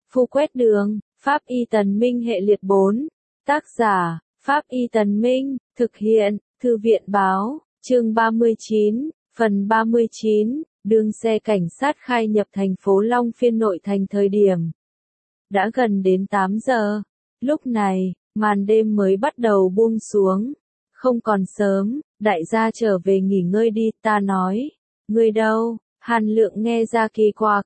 Phu quét đường, Pháp Y Tần Minh hệ liệt 4. Tác giả, Pháp Y Tần Minh, thực hiện, Thư viện báo, chương 39, phần 39, đường xe cảnh sát khai nhập thành phố Long Phiên nội thành thời điểm. Đã gần đến 8 giờ, lúc này, màn đêm mới bắt đầu buông xuống. Không còn sớm, đại gia trở về nghỉ ngơi đi, ta nói. Ngươi đâu? Hàn Lượng nghe ra kỳ quặc.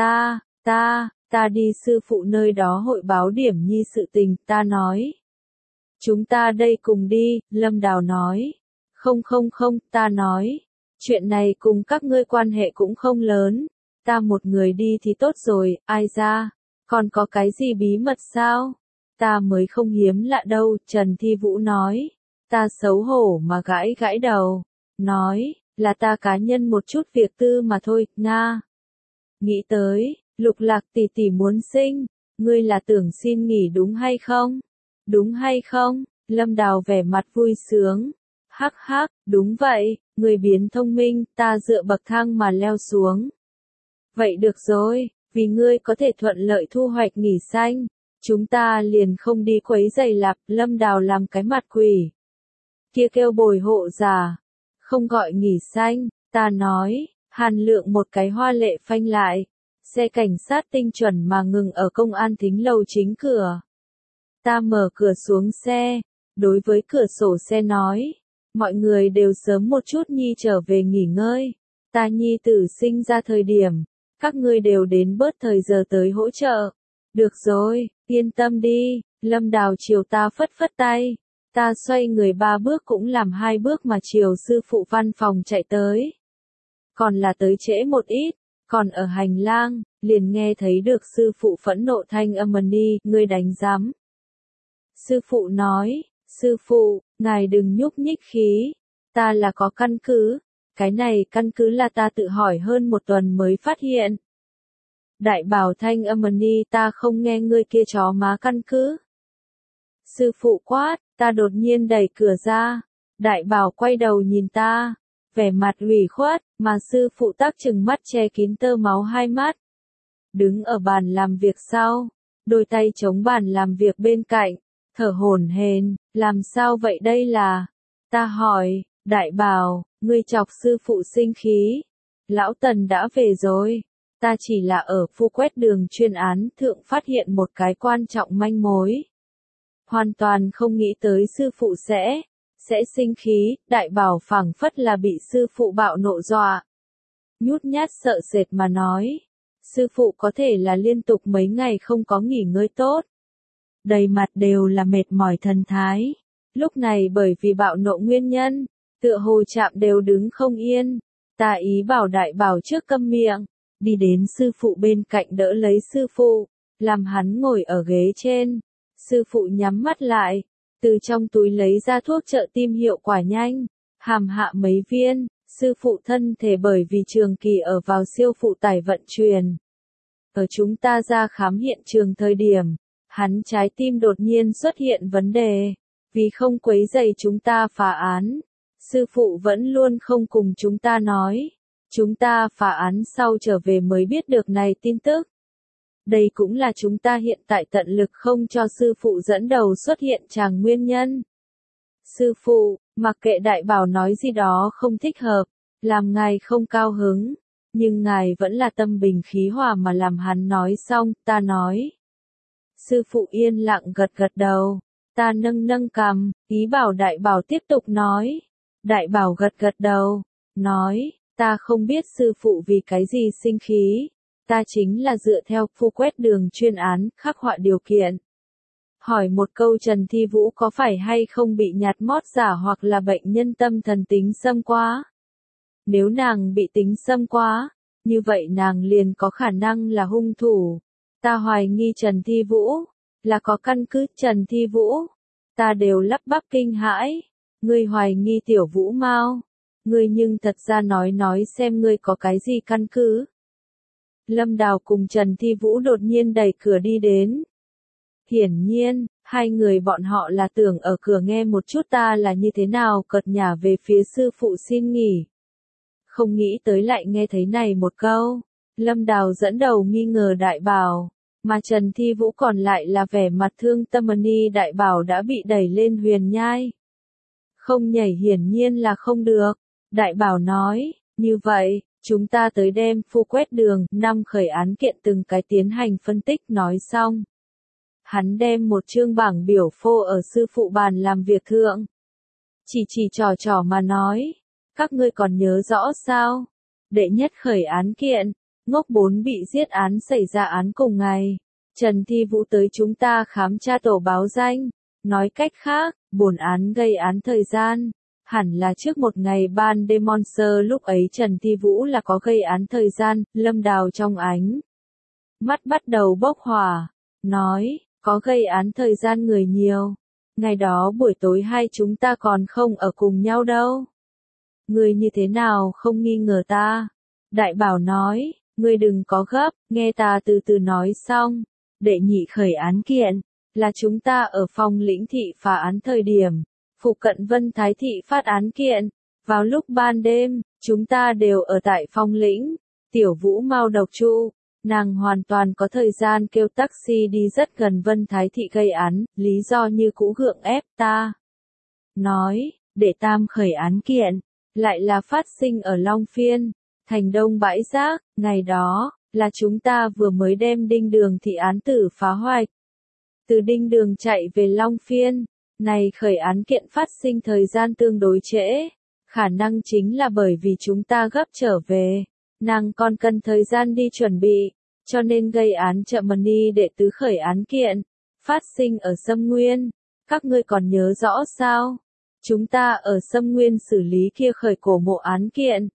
Ta đi sư phụ nơi đó hội báo điểm nhi sự tình, ta nói. Chúng ta đây cùng đi, Lâm Đào nói. Không, ta nói. Chuyện này cùng các ngươi quan hệ cũng không lớn. Ta một người đi thì tốt rồi, ai ra? Còn có cái gì bí mật sao? Ta mới không hiếm lạ đâu, Trần Thi Vũ nói. Ta xấu hổ mà gãi đầu. Nói, là ta cá nhân một chút việc tư mà thôi, Nga. Nghĩ tới, Lục Lạc tỷ tỷ muốn sinh, ngươi là tưởng xin nghỉ đúng hay không? Đúng hay không? Lâm Đào vẻ mặt vui sướng. Hắc, đúng vậy, người biến thông minh, ta dựa bậc thang mà leo xuống. Vậy được rồi, vì ngươi có thể thuận lợi thu hoạch nghỉ xanh, chúng ta liền không đi quấy giày lạp. Lâm Đào làm cái mặt quỷ. Kia kêu bồi hộ giả, không gọi nghỉ xanh, ta nói. Hàn Lượng một cái hoa lệ phanh lại. Xe cảnh sát tinh chuẩn mà ngừng ở công an thính lầu chính cửa. Ta mở cửa xuống xe, đối với cửa sổ xe nói, mọi người đều sớm một chút nhi trở về nghỉ ngơi. Ta nhi tử sinh ra thời điểm, các ngươi đều đến bớt thời giờ tới hỗ trợ. Được rồi, yên tâm đi, Lâm Đào chiều ta phất tay. Ta xoay người 3 bước cũng làm 2 bước mà chiều sư phụ văn phòng chạy tới. Còn là tới trễ một ít. Còn ở hành lang, liền nghe thấy được sư phụ phẫn nộ thanh âm đi, ngươi đánh giám. Sư phụ nói, sư phụ, ngài đừng nhúc nhích khí, ta là có căn cứ, cái này căn cứ là ta tự hỏi hơn 1 tuần mới phát hiện. Đại bảo thanh âm đi, ta không nghe ngươi kia chó má căn cứ. Sư phụ quát, ta đột nhiên đẩy cửa ra, đại bảo quay đầu nhìn ta. Vẻ mặt ủy khuất, mà sư phụ tác chừng mắt che kín tơ máu 2 mắt. Đứng ở bàn làm việc sau, đôi tay chống bàn làm việc bên cạnh, thở hổn hển, làm sao vậy đây là? Ta hỏi, đại bảo, ngươi chọc sư phụ sinh khí. Lão Tần đã về rồi, ta chỉ là ở phu quét đường chuyên án thượng phát hiện một cái quan trọng manh mối. Hoàn toàn không nghĩ tới sư phụ sẽ sinh khí, đại bảo phảng phất là bị sư phụ bạo nộ dọa. Nhút nhát sợ sệt mà nói, sư phụ có thể là liên tục mấy ngày không có nghỉ ngơi tốt. Đầy mặt đều là mệt mỏi thần thái. Lúc này bởi vì bạo nộ nguyên nhân, tựa hồ chạm đều đứng không yên. Ta ý bảo đại bảo trước câm miệng, đi đến sư phụ bên cạnh đỡ lấy sư phụ, làm hắn ngồi ở ghế trên. Sư phụ nhắm mắt lại. Từ trong túi lấy ra thuốc trợ tim hiệu quả nhanh, hàm hạ mấy viên, sư phụ thân thể bởi vì trường kỳ ở vào siêu phụ tải vận chuyển. Ở chúng ta ra khám hiện trường thời điểm, hắn trái tim đột nhiên xuất hiện vấn đề, vì không quấy rầy chúng ta phá án. Sư phụ vẫn luôn không cùng chúng ta nói, chúng ta phá án sau trở về mới biết được này tin tức. Đây cũng là chúng ta hiện tại tận lực không cho sư phụ dẫn đầu xuất hiện chàng nguyên nhân. Sư phụ, mặc kệ đại bảo nói gì đó không thích hợp, làm ngài không cao hứng, nhưng ngài vẫn là tâm bình khí hòa mà làm hắn nói xong, ta nói. Sư phụ yên lặng gật đầu, ta nâng cằm, ý bảo đại bảo tiếp tục nói. Đại bảo gật đầu, nói, ta không biết sư phụ vì cái gì sinh khí. Ta chính là dựa theo phu quét đường chuyên án, khắc họa điều kiện. Hỏi một câu Trần Thi Vũ có phải hay không bị nhạt mót giả hoặc là bệnh nhân tâm thần tính xâm quá? Nếu nàng bị tính xâm quá, như vậy nàng liền có khả năng là hung thủ. Ta hoài nghi Trần Thi Vũ, là có căn cứ Trần Thi Vũ. Ta đều lắp bắp kinh hãi. Ngươi hoài nghi tiểu Vũ Mao. Ngươi nhưng thật ra nói xem ngươi có cái gì căn cứ. Lâm Đào cùng Trần Thi Vũ đột nhiên đẩy cửa đi đến. Hiển nhiên, hai người bọn họ là tưởng ở cửa nghe một chút ta là như thế nào cợt nhả về phía sư phụ xin nghỉ. Không nghĩ tới lại nghe thấy này một câu. Lâm Đào dẫn đầu nghi ngờ đại bảo. Mà Trần Thi Vũ còn lại là vẻ mặt thương tâm. Ni đại bảo đã bị đẩy lên huyền nhai. Không nhảy hiển nhiên là không được. Đại bảo nói, như vậy, chúng ta tới đem phu quét đường, 5 khởi án kiện từng cái tiến hành phân tích. Nói xong, hắn đem một chương bảng biểu phô ở sư phụ bàn làm việc thượng. Chỉ trò mà nói, các ngươi còn nhớ rõ sao? Đệ nhất khởi án kiện, ngốc 4 bị giết án xảy ra án cùng ngày. Trần Thi Vũ tới chúng ta khám tra tổ báo danh. Nói cách khác, bổn án gây án thời gian, hẳn là trước một ngày ban đêm. Monster lúc ấy Trần Thi Vũ là có gây án thời gian. Lâm Đào trong ánh mắt bắt đầu bốc hỏa, nói, có gây án thời gian người nhiều. Ngày đó buổi tối hai chúng ta còn không ở cùng nhau đâu. Ngươi như thế nào không nghi ngờ ta? Đại bảo nói, ngươi đừng có gấp, nghe ta từ từ nói xong. Đệ nhị khởi án kiện, là chúng ta ở phòng lĩnh thị phá án thời điểm, phụ cận Vân Thái thị phát án kiện. Vào lúc ban đêm, chúng ta đều ở tại phòng lĩnh. Tiểu Vũ mau độc trụ, nàng hoàn toàn có thời gian kêu taxi đi rất gần Vân Thái thị gây án, lý do như cũ gượng ép ta. Nói, đệ tam khởi án kiện, lại là phát sinh ở Long Phiên, thành Đông bãi rác. Ngày đó, là chúng ta vừa mới đem Đinh Đường thị án tử phá hoạch. Từ Đinh Đường chạy về Long Phiên, này khởi án kiện phát sinh thời gian tương đối trễ. Khả năng chính là bởi vì chúng ta gấp trở về, nàng còn cần thời gian đi chuẩn bị, cho nên gây án chậm. Ni đệ tứ khởi án kiện, phát sinh ở Sâm Nguyên. Các ngươi còn nhớ rõ sao? Chúng ta ở Sâm Nguyên xử lý kia khởi cổ mộ án kiện.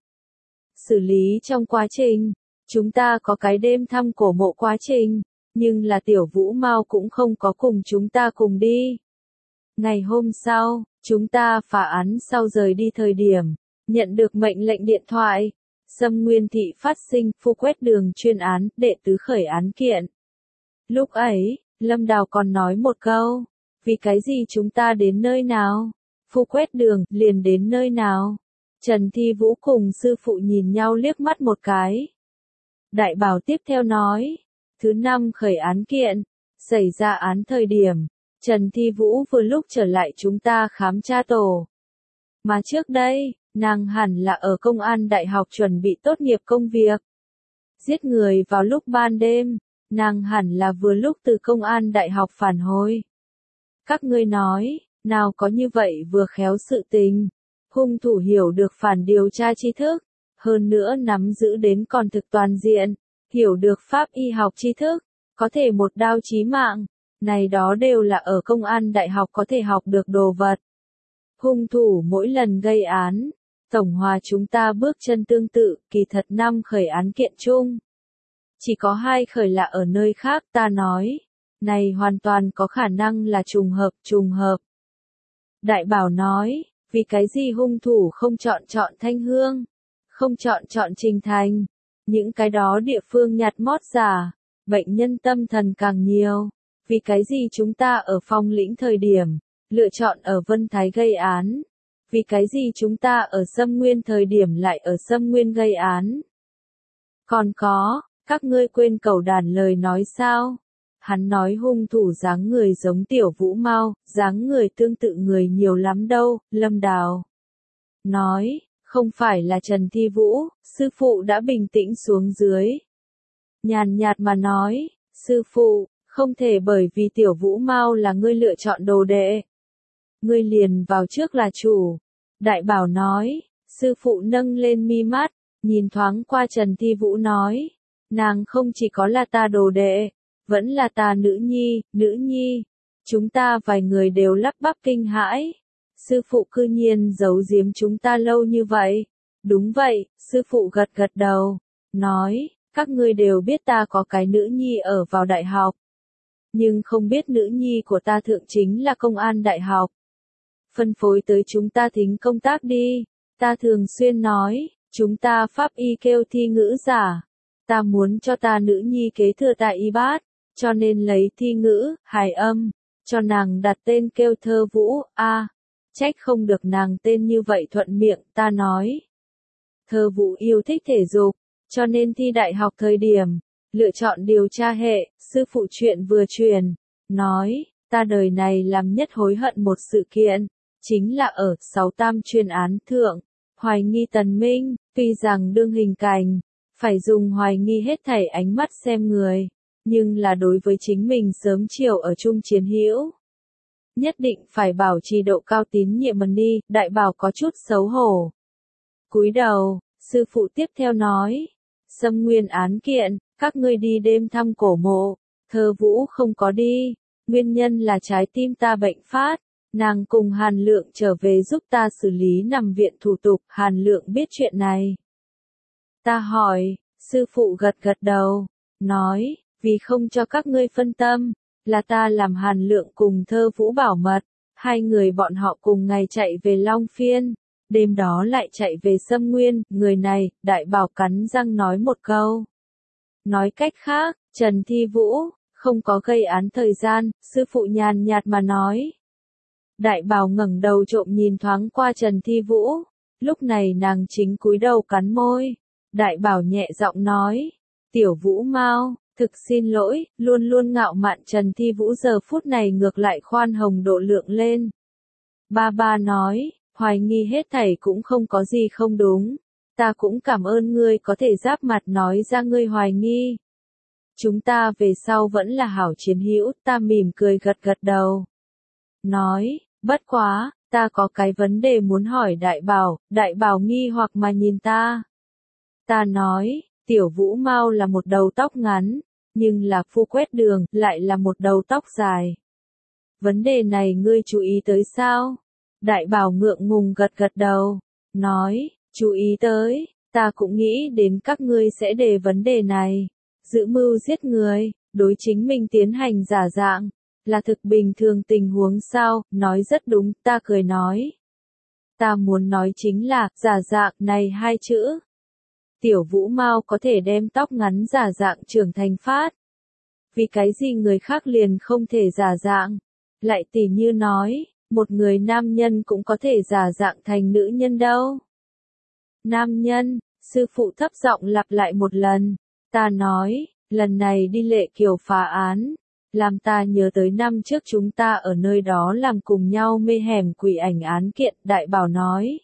Xử lý trong quá trình, chúng ta có cái đêm thăm cổ mộ quá trình, nhưng là Tiểu Vũ Mau cũng không có cùng chúng ta cùng đi. Ngày hôm sau, chúng ta phá án sau rời đi thời điểm, nhận được mệnh lệnh điện thoại. Sâm Nguyên thị phát sinh phu quét đường chuyên án, đệ tứ khởi án kiện. Lúc ấy, Lâm Đào còn nói một câu, vì cái gì chúng ta đến nơi nào? Phu quét đường, liền đến nơi nào? Trần Thi Vũ cùng sư phụ nhìn nhau liếc mắt một cái. Đại bảo tiếp theo nói, thứ 5 khởi án kiện, xảy ra án thời điểm, Trần Thi Vũ vừa lúc trở lại chúng ta khám tra tổ. Mà trước đây, nàng hẳn là ở công an đại học chuẩn bị tốt nghiệp công việc. Giết người vào lúc ban đêm, nàng hẳn là vừa lúc từ công an đại học phản hồi. Các ngươi nói, nào có như vậy vừa khéo sự tình. Hung thủ hiểu được phản điều tra tri thức, hơn nữa nắm giữ đến còn thực toàn diện, hiểu được pháp y học tri thức, có thể một đao chí mạng. Này đó đều là ở công an đại học có thể học được đồ vật. Hung thủ mỗi lần gây án, tổng hòa chúng ta bước chân tương tự. Kỳ thật 5 khởi án kiện chung, chỉ có 2 khởi là ở nơi khác. Ta nói, này hoàn toàn có khả năng là trùng hợp. Đại bảo nói, vì cái gì hung thủ không chọn Thanh Hương, không chọn Trình Thành, những cái đó địa phương nhặt mót giả, bệnh nhân tâm thần càng nhiều. Vì cái gì chúng ta ở Phong Lĩnh thời điểm, lựa chọn ở Vân Thái gây án? Vì cái gì chúng ta ở Sâm Nguyên thời điểm lại ở Sâm Nguyên gây án? Còn có, các ngươi quên Cẩu Đản lời nói sao? Hắn nói hung thủ dáng người giống Tiểu Vũ Mau, dáng người tương tự người nhiều lắm đâu. Lâm Đào nói, không phải là Trần Thi Vũ. Sư phụ đã bình tĩnh xuống dưới, nhàn nhạt mà nói, sư phụ, không thể bởi vì Tiểu Vũ Mau là ngươi lựa chọn đồ đệ, ngươi liền vào trước là chủ. Đại bảo nói, sư phụ nâng lên mi mắt, nhìn thoáng qua Trần Thi Vũ nói, nàng không chỉ có là ta đồ đệ, vẫn là ta nữ nhi. Chúng ta vài người đều lắp bắp kinh hãi. Sư phụ cư nhiên giấu giếm chúng ta lâu như vậy. Đúng vậy, sư phụ gật gật đầu, nói, các ngươi đều biết ta có cái nữ nhi ở vào đại học. Nhưng không biết nữ nhi của ta thượng chính là công an đại học. Phân phối tới chúng ta thính công tác đi. Ta thường xuyên nói, chúng ta pháp y kêu thi ngữ giả. Ta muốn cho ta nữ nhi kế thừa tại y bát, cho nên lấy thi ngữ, hài âm, cho nàng đặt tên kêu Thơ Vũ. Trách không được nàng tên như vậy thuận miệng. Ta nói, Thơ Vũ yêu thích thể dục, cho nên thi đại học thời điểm, lựa chọn điều tra hệ, sư phụ chuyện vừa truyền, nói, ta đời này làm nhất hối hận một sự kiện, chính là ở 68 chuyên án thượng, hoài nghi Tần Minh, tuy rằng đương hình cảnh, phải dùng hoài nghi hết thảy ánh mắt xem người, nhưng là đối với chính mình sớm chiều ở chung chiến hữu. Nhất định phải bảo trì độ cao tín nhiệm đi, đại bảo có chút xấu hổ. Cúi đầu, sư phụ tiếp theo nói, Sâm Nguyên án kiện, các ngươi đi đêm thăm cổ mộ, Thơ Vũ không có đi, nguyên nhân là trái tim ta bệnh phát, nàng cùng Hàn Lượng trở về giúp ta xử lý nằm viện thủ tục, Hàn Lượng biết chuyện này. Ta hỏi, sư phụ gật gật đầu, nói, vì không cho các ngươi phân tâm, là ta làm Hàn Lượng cùng Thơ Vũ bảo mật, hai người bọn họ cùng ngày chạy về Long Phiên, đêm đó lại chạy về Sâm Nguyên, người này, đại bảo cắn răng nói một câu. Nói cách khác, Trần Thi Vũ, không có gây án thời gian, sư phụ nhàn nhạt mà nói. Đại bảo ngẩng đầu trộm nhìn thoáng qua Trần Thi Vũ, lúc này nàng chính cúi đầu cắn môi. Đại bảo nhẹ giọng nói, Tiểu Vũ Mau, thực xin lỗi, luôn luôn ngạo mạn Trần Thi Vũ giờ phút này ngược lại khoan hồng độ lượng lên. Ba nói, hoài nghi hết thảy cũng không có gì không đúng, ta cũng cảm ơn ngươi có thể giáp mặt nói ra ngươi hoài nghi. Chúng ta về sau vẫn là hảo chiến hữu, ta mỉm cười gật gật đầu. Nói, bất quá, ta có cái vấn đề muốn hỏi đại bảo nghi hoặc mà nhìn ta. Ta nói, Tiểu Vũ Mau là một đầu tóc ngắn, nhưng là Phu Quét Đường lại là một đầu tóc dài. Vấn đề này ngươi chú ý tới sao? Đại bảo ngượng ngùng gật gật đầu, nói, chú ý tới, ta cũng nghĩ đến các ngươi sẽ đề vấn đề này. Giữ mưu giết người, đối chính mình tiến hành giả dạng, là thực bình thường tình huống sao, nói rất đúng, ta cười nói. Ta muốn nói chính là, giả dạng này hai chữ. Tiểu Vũ Mau có thể đem tóc ngắn giả dạng trưởng thành phát. Vì cái gì người khác liền không thể giả dạng? Lại tỉ như nói, một người nam nhân cũng có thể giả dạng thành nữ nhân đâu. Nam nhân, sư phụ thấp giọng lặp lại một lần. Ta nói, lần này đi Lệ Kiều phá án, làm ta nhớ tới năm trước chúng ta ở nơi đó làm cùng nhau mê hẻm quỷ ảnh án kiện, đại bảo nói.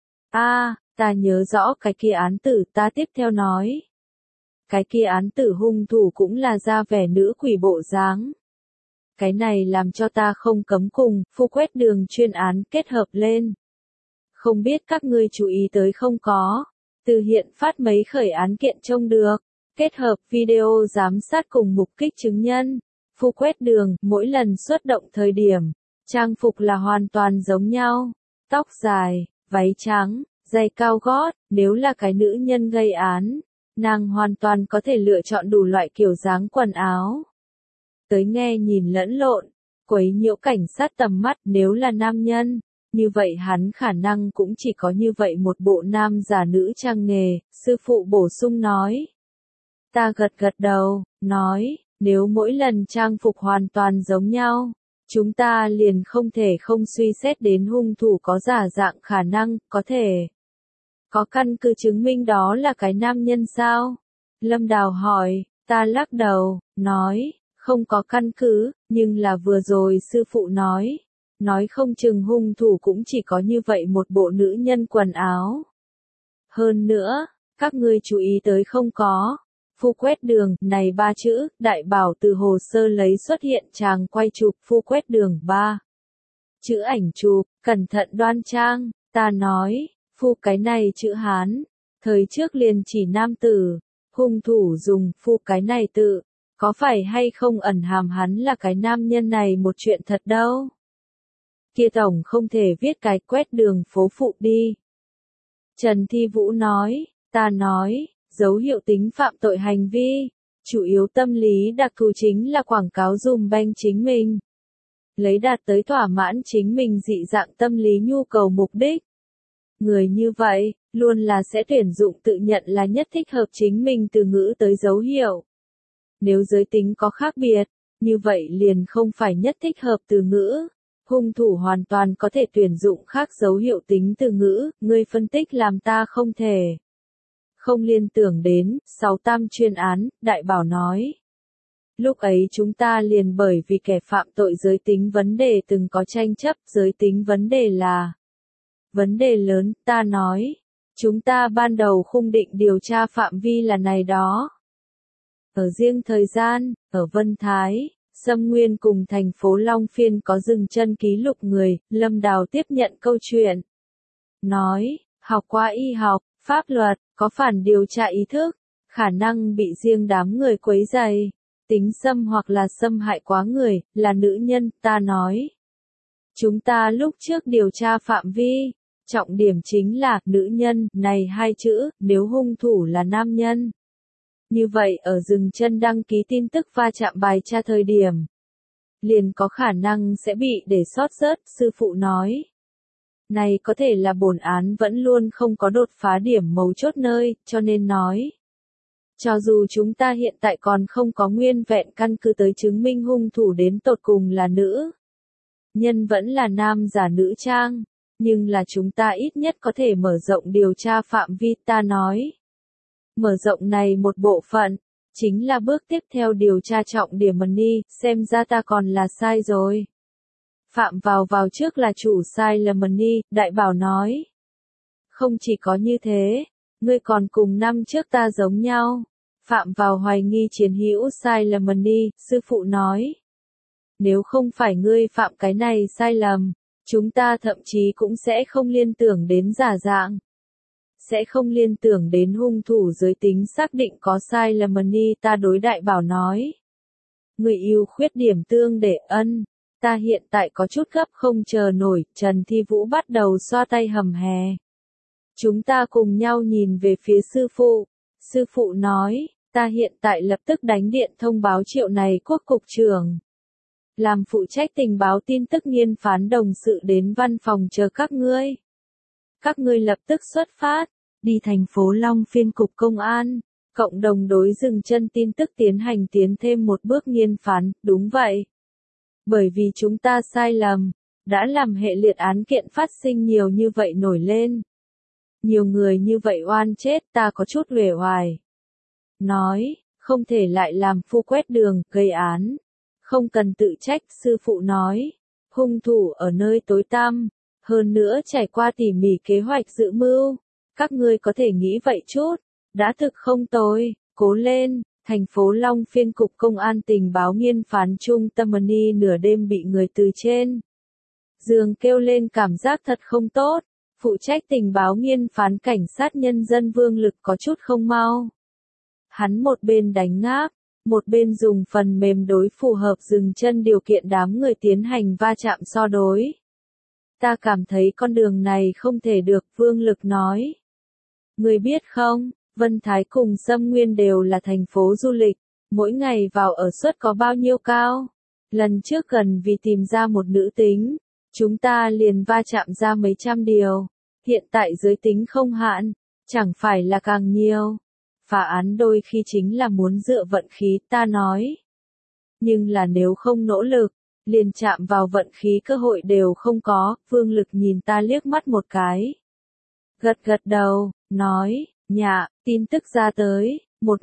Ta nhớ rõ cái kia án tử, ta tiếp theo nói. Cái kia án tử hung thủ cũng là ra vẻ nữ quỷ bộ dáng. Cái này làm cho ta không cấm cùng, Phu Quét Đường chuyên án kết hợp lên. Không biết các ngươi chú ý tới không có, từ hiện phát mấy khởi án kiện trông được, kết hợp video giám sát cùng mục kích chứng nhân. Phu Quét Đường, mỗi lần xuất động thời điểm, trang phục là hoàn toàn giống nhau, tóc dài, váy trắng, giày cao gót, nếu là cái nữ nhân gây án, nàng hoàn toàn có thể lựa chọn đủ loại kiểu dáng quần áo. Tới nghe nhìn lẫn lộn, quấy nhiễu cảnh sát tầm mắt, nếu là nam nhân, như vậy hắn khả năng cũng chỉ có như vậy một bộ nam giả nữ trang nghề, sư phụ bổ sung nói. Ta gật gật đầu, nói, nếu mỗi lần trang phục hoàn toàn giống nhau, chúng ta liền không thể không suy xét đến hung thủ có giả dạng khả năng, có thể. Có căn cứ chứng minh đó là cái nam nhân sao? Lâm Đào hỏi, ta lắc đầu, nói, không có căn cứ, nhưng là vừa rồi sư phụ nói không chừng hung thủ cũng chỉ có như vậy một bộ nữ nhân quần áo. Hơn nữa, các ngươi chú ý tới không có, Phu Quét Đường, này ba chữ, đại bảo từ hồ sơ lấy xuất hiện chàng quay chụp Phu Quét Đường 3. Chữ ảnh chụp, cẩn thận đoan trang, ta nói, Phu cái này chữ Hán, thời trước liền chỉ nam tử, hung thủ dùng Phu cái này tự, có phải hay không ẩn hàm hắn là cái nam nhân này một chuyện thật đâu. Kia tổng không thể viết cái Quét Đường phố phụ đi. Trần Thi Vũ nói, ta nói, dấu hiệu tính phạm tội hành vi, chủ yếu tâm lý đặc thù chính là quảng cáo dùm banh chính mình. Lấy đạt tới thỏa mãn chính mình dị dạng tâm lý nhu cầu mục đích. Người như vậy, luôn là sẽ tuyển dụng tự nhận là nhất thích hợp chính mình từ ngữ tới dấu hiệu. Nếu giới tính có khác biệt, như vậy liền không phải nhất thích hợp từ ngữ. Hung thủ hoàn toàn có thể tuyển dụng khác dấu hiệu tính từ ngữ, ngươi phân tích làm ta không thể. không liên tưởng đến, 6 tam chuyên án, đại bảo nói. Lúc ấy chúng ta liền bởi vì kẻ phạm tội giới tính vấn đề từng có tranh chấp, giới tính vấn đề là vấn đề lớn, ta nói. Chúng ta ban đầu khung định điều tra phạm vi là này đó. Ở riêng thời gian, ở Vân Thái, Sâm Nguyên cùng thành phố Long Phiên có dừng chân ký lục người, Lâm Đào tiếp nhận câu chuyện. Nói, học qua y học, pháp luật, có phản điều tra ý thức, khả năng bị riêng đám người quấy rầy, tính xâm hoặc là xâm hại quá người, là nữ nhân, ta nói. Chúng ta lúc trước điều tra phạm vi, trọng điểm chính là nữ nhân, này hai chữ, nếu hung thủ là nam nhân. Như vậy ở dừng chân đăng ký tin tức va chạm bài tra thời điểm, liền có khả năng sẽ bị để sót rớt, sư phụ nói. Này có thể là bổn án vẫn luôn không có đột phá điểm mấu chốt nơi, cho nên nói. Cho dù chúng ta hiện tại còn không có nguyên vẹn căn cứ tới chứng minh hung thủ đến tột cùng là nữ. Nhân vẫn là nam giả nữ trang, nhưng là chúng ta ít nhất có thể mở rộng điều tra phạm vi, ta nói. Mở rộng này một bộ phận, chính là bước tiếp theo điều tra trọng điểm Money, xem ra ta còn là sai rồi. Phạm vào trước là chủ sai là Money, đại bảo nói. Không chỉ có như thế, ngươi còn cùng năm trước ta giống nhau. Phạm vào hoài nghi chiến hữu sai là Money, sư phụ nói. Nếu không phải ngươi phạm cái này sai lầm, chúng ta thậm chí cũng sẽ không liên tưởng đến giả dạng. Sẽ không liên tưởng đến hung thủ giới tính xác định có sai là Money, ta đối đại bảo nói. Người yêu khuyết điểm tương để ân, ta hiện tại có chút gấp không chờ nổi, Trần Thi Vũ bắt đầu xoa tay hầm hè. Chúng ta cùng nhau nhìn về phía sư phụ nói, ta hiện tại lập tức đánh điện thông báo Triệu này quốc cục trưởng. Làm phụ trách tình báo tin tức nghiên phán đồng sự đến văn phòng chờ các ngươi. Các ngươi lập tức xuất phát, đi thành phố Long Phiên cục công an, cộng đồng đối dừng chân tin tức tiến hành tiến thêm một bước nghiên phán, đúng vậy. Bởi vì chúng ta sai lầm, đã làm hệ liệt án kiện phát sinh nhiều như vậy nổi lên. Nhiều người như vậy oan chết, ta có chút uể oải. Nói, không thể lại làm phu quét đường, gây án. Không cần tự trách, sư phụ nói. Hung thủ ở nơi tối tăm, hơn nữa trải qua tỉ mỉ kế hoạch dự mưu. Các ngươi có thể nghĩ vậy chút, đã thực không tồi, cố lên. Thành phố Long Phiên cục công an tình báo nghiên phán trung tâm Money nửa đêm bị người từ trên giường kêu lên, cảm giác thật không tốt. Phụ trách tình báo nghiên phán cảnh sát nhân dân Vương Lực có chút không mau. Hắn một bên đánh ngáp, một bên dùng phần mềm đối phù hợp dừng chân điều kiện đám người tiến hành va chạm so đối. Ta cảm thấy con đường này không thể được, Vương Lực nói. Người biết không, Vân Thái cùng Sâm Nguyên đều là thành phố du lịch, mỗi ngày vào ở suất có bao nhiêu cao. Lần trước gần vì tìm ra một nữ tính, chúng ta liền va chạm ra mấy trăm điều, hiện tại giới tính không hạn, chẳng phải là càng nhiều. Phá án đôi khi chính là muốn dựa vận khí, ta nói. Nhưng là nếu không nỗ lực, liền chạm vào vận khí cơ hội đều không có, Vương Lực nhìn ta liếc mắt một cái. Gật đầu, nói, dạ, tin tức ra tới,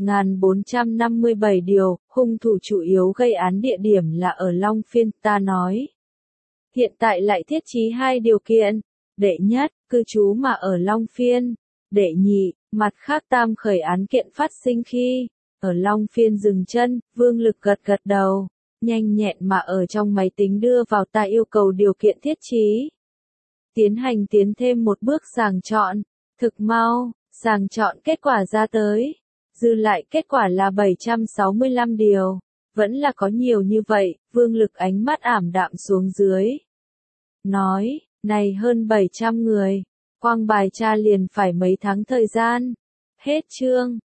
1457 điều, hung thủ chủ yếu gây án địa điểm là ở Long Phiên, ta nói. Hiện tại lại thiết trí 2 điều kiện, đệ nhất, cư trú mà ở Long Phiên, đệ nhị, mặt khác tam khởi án kiện phát sinh khi, ở Long Phiên dừng chân, Vương Lực gật đầu, nhanh nhẹn mà ở trong máy tính đưa vào ta yêu cầu điều kiện thiết trí. Tiến thêm một bước sàng chọn, thực mau, sàng chọn kết quả ra tới, dư lại kết quả là 765 điều, vẫn là có nhiều như vậy, Vương Lực ánh mắt ảm đạm xuống dưới. Nói, này hơn 700 người, quang bài tra liền phải mấy tháng thời gian. Hết chương.